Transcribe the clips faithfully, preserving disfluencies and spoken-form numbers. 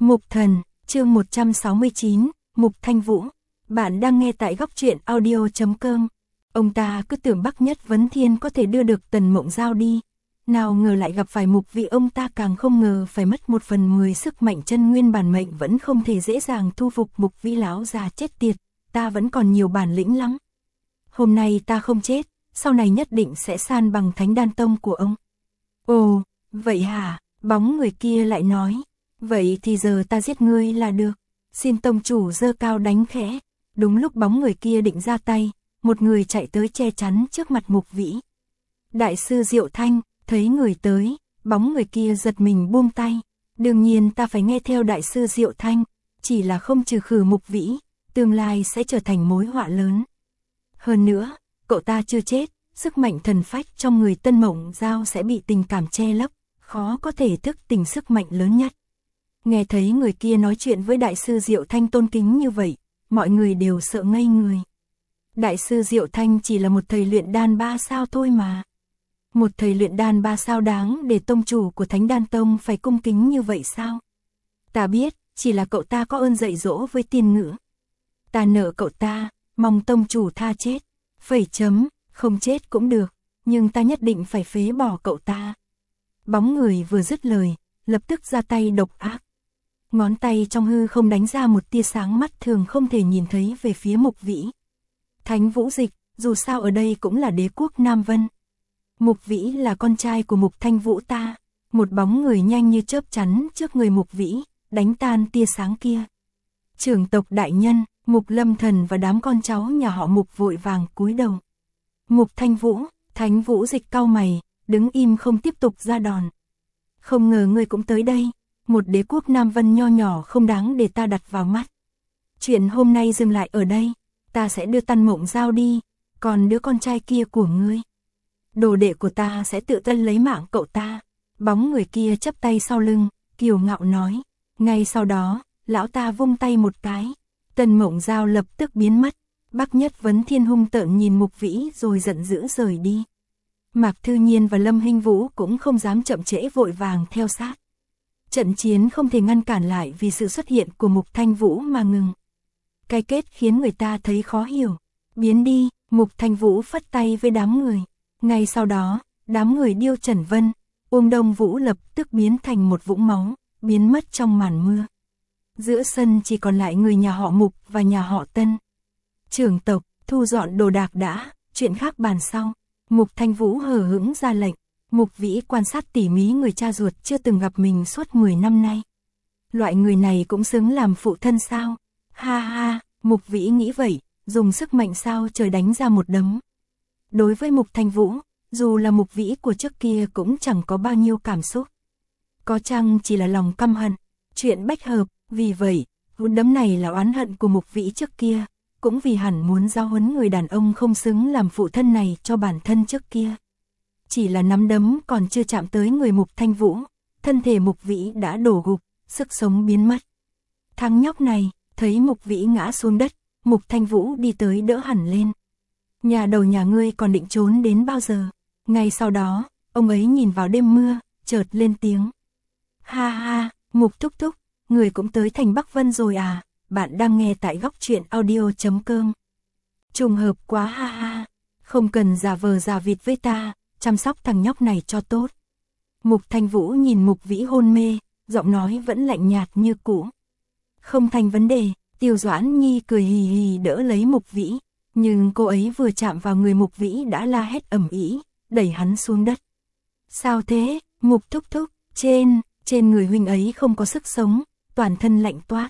Mục Thần, chương một trăm sáu mươi chín, Mục Thanh Vũ. Bạn đang nghe tại góc truyện audio chấm com. Ông ta cứ tưởng Bắc Nhất Vấn Thiên có thể đưa được Tần Mộng Giao đi. Nào ngờ lại gặp phải Mục Vĩ, ông ta càng không ngờ phải mất một phần mười sức mạnh chân nguyên bản mệnh vẫn không thể dễ dàng thu phục Mục Vĩ lão già chết tiệt. Ta vẫn còn nhiều bản lĩnh lắm. Hôm nay ta không chết, sau này nhất định sẽ san bằng Thánh Đan Tông của ông. Ồ, vậy hả? Bóng người kia lại nói. Vậy thì giờ ta giết ngươi là được. Xin tông chủ giơ cao đánh khẽ. Đúng lúc bóng người kia định ra tay, một người chạy tới che chắn trước mặt Mục Vĩ. Đại sư Diệu Thanh, thấy người tới, bóng người kia giật mình buông tay. Đương nhiên ta phải nghe theo đại sư Diệu Thanh, chỉ là không trừ khử Mục Vĩ, tương lai sẽ trở thành mối họa lớn. Hơn nữa, cậu ta chưa chết, sức mạnh thần phách trong người Tân Mộng Giao sẽ bị tình cảm che lấp, khó có thể thức tỉnh sức mạnh lớn nhất. Nghe thấy người kia nói chuyện với đại sư Diệu Thanh tôn kính như vậy, mọi người đều sợ ngây người. Đại sư Diệu Thanh chỉ là một thầy luyện đan ba sao thôi mà. Một thầy luyện đan ba sao đáng để tông chủ của Thánh Đan Tông phải cung kính như vậy sao? Ta biết, chỉ là cậu ta có ơn dạy dỗ với tiên ngữ. Ta nợ cậu ta, mong tông chủ tha chết. Phẩy chấm, không chết cũng được, nhưng ta nhất định phải phế bỏ cậu ta. Bóng người vừa dứt lời, lập tức ra tay độc ác. Ngón tay trong hư không đánh ra một tia sáng mắt thường không thể nhìn thấy về phía Mục Vĩ. Thánh Vũ Dịch, dù sao ở đây cũng là đế quốc Nam Vân. Mục Vĩ là con trai của Mục Thanh Vũ ta. Một bóng người nhanh như chớp chắn trước người Mục Vĩ, đánh tan tia sáng kia. Trưởng tộc đại nhân, Mục Lâm Thần và đám con cháu nhà họ Mục vội vàng cúi đầu. Mục Thanh Vũ, Thánh Vũ Dịch cau mày, đứng im không tiếp tục ra đòn. Không ngờ ngươi cũng tới đây, một đế quốc Nam Vân nho nhỏ không đáng để ta đặt vào mắt. Chuyện hôm nay dừng lại ở đây, ta sẽ đưa Tân Mộng Giao đi, còn đứa con trai kia của ngươi, đồ đệ của ta sẽ tự tân lấy mạng cậu ta. Bóng người kia chắp tay sau lưng, kiêu ngạo nói. Ngay sau đó, lão ta vung tay một cái, Tân Mộng Giao lập tức biến mất. Bắc Nhất Vấn Thiên hung tợn nhìn Mục Vĩ rồi giận dữ rời đi. Mạc Thư Nhiên và Lâm Hinh Vũ cũng không dám chậm trễ vội vàng theo sát. Trận chiến không thể ngăn cản lại vì sự xuất hiện của Mục Thanh Vũ mà ngừng. Cái kết khiến người ta thấy khó hiểu. Biến đi, Mục Thanh Vũ phất tay với đám người. Ngay sau đó, đám người Điêu Trần Vân, Uông Đông Vũ lập tức biến thành một vũng máu, biến mất trong màn mưa. Giữa sân chỉ còn lại người nhà họ Mục và nhà họ Tân. Trưởng tộc, thu dọn đồ đạc đã, chuyện khác bàn sau. Mục Thanh Vũ hờ hững ra lệnh. Mục Vĩ quan sát tỉ mí người cha ruột chưa từng gặp mình suốt mười năm nay. Loại người này cũng xứng làm phụ thân sao? Ha ha, Mục Vĩ nghĩ vậy, dùng sức mạnh sao trời đánh ra một đấm. Đối với Mục Thanh Vũ, dù là Mục Vĩ của trước kia cũng chẳng có bao nhiêu cảm xúc. Có chăng chỉ là lòng căm hận, chuyện bách hợp, vì vậy, cú đấm này là oán hận của Mục Vĩ trước kia, cũng vì hẳn muốn giáo huấn người đàn ông không xứng làm phụ thân này cho bản thân trước kia. Chỉ là nắm đấm còn chưa chạm tới người Mục Thanh Vũ, thân thể Mục Vĩ đã đổ gục, sức sống biến mất. Thằng nhóc này, thấy Mục Vĩ ngã xuống đất, Mục Thanh Vũ đi tới đỡ hẳn lên. Nhà đầu nhà ngươi còn định trốn đến bao giờ? Ngay sau đó, ông ấy nhìn vào đêm mưa, chợt lên tiếng. Ha ha, Mục thúc thúc, người cũng tới thành Bắc Vân rồi à? Bạn đang nghe tại góc truyện audio chấm com. Trùng hợp quá ha ha, không cần giả vờ giả vịt với ta, chăm sóc thằng nhóc này cho tốt. Mục Thanh Vũ nhìn Mục Vĩ hôn mê, giọng nói vẫn lạnh nhạt như cũ. Không thành vấn đề, Tiêu Doãn Nhi cười hì hì đỡ lấy Mục Vĩ, nhưng cô ấy vừa chạm vào người Mục Vĩ đã la hét ầm ĩ, đẩy hắn xuống đất. Sao thế, Mục thúc thúc, trên, trên người huynh ấy không có sức sống, toàn thân lạnh toát.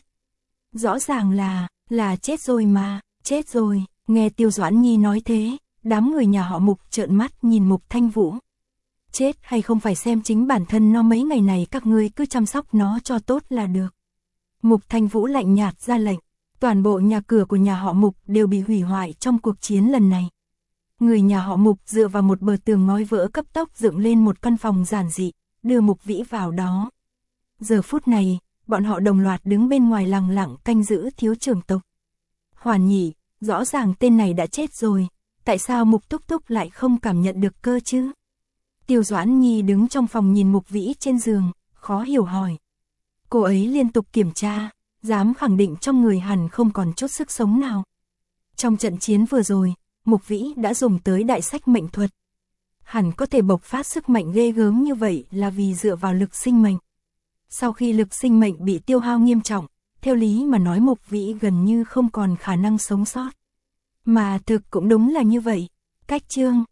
Rõ ràng là, là chết rồi mà, chết rồi. Nghe Tiêu Doãn Nhi nói thế, đám người nhà họ Mục trợn mắt nhìn Mục Thanh Vũ. Chết hay không phải xem chính bản thân nó, mấy ngày này các ngươi cứ chăm sóc nó cho tốt là được. Mục Thanh Vũ lạnh nhạt ra lệnh, toàn bộ nhà cửa của nhà họ Mục đều bị hủy hoại trong cuộc chiến lần này. Người nhà họ Mục dựa vào một bờ tường ngói vỡ cấp tốc dựng lên một căn phòng giản dị, đưa Mục Vĩ vào đó. Giờ phút này, bọn họ đồng loạt đứng bên ngoài lặng lặng canh giữ thiếu trưởng tộc. Hoàn nhỉ, rõ ràng tên này đã chết rồi, tại sao Mục thúc thúc lại không cảm nhận được cơ chứ? Tiêu Doãn Nhi đứng trong phòng nhìn Mục Vĩ trên giường, khó hiểu hỏi. Cô ấy liên tục kiểm tra, dám khẳng định trong người hắn không còn chút sức sống nào. Trong trận chiến vừa rồi, Mục Vĩ đã dùng tới đại sách mệnh thuật. Hắn có thể bộc phát sức mạnh ghê gớm như vậy là vì dựa vào lực sinh mệnh. Sau khi lực sinh mệnh bị tiêu hao nghiêm trọng, theo lý mà nói Mục Vĩ gần như không còn khả năng sống sót. Mà thực cũng đúng là như vậy. Cách chương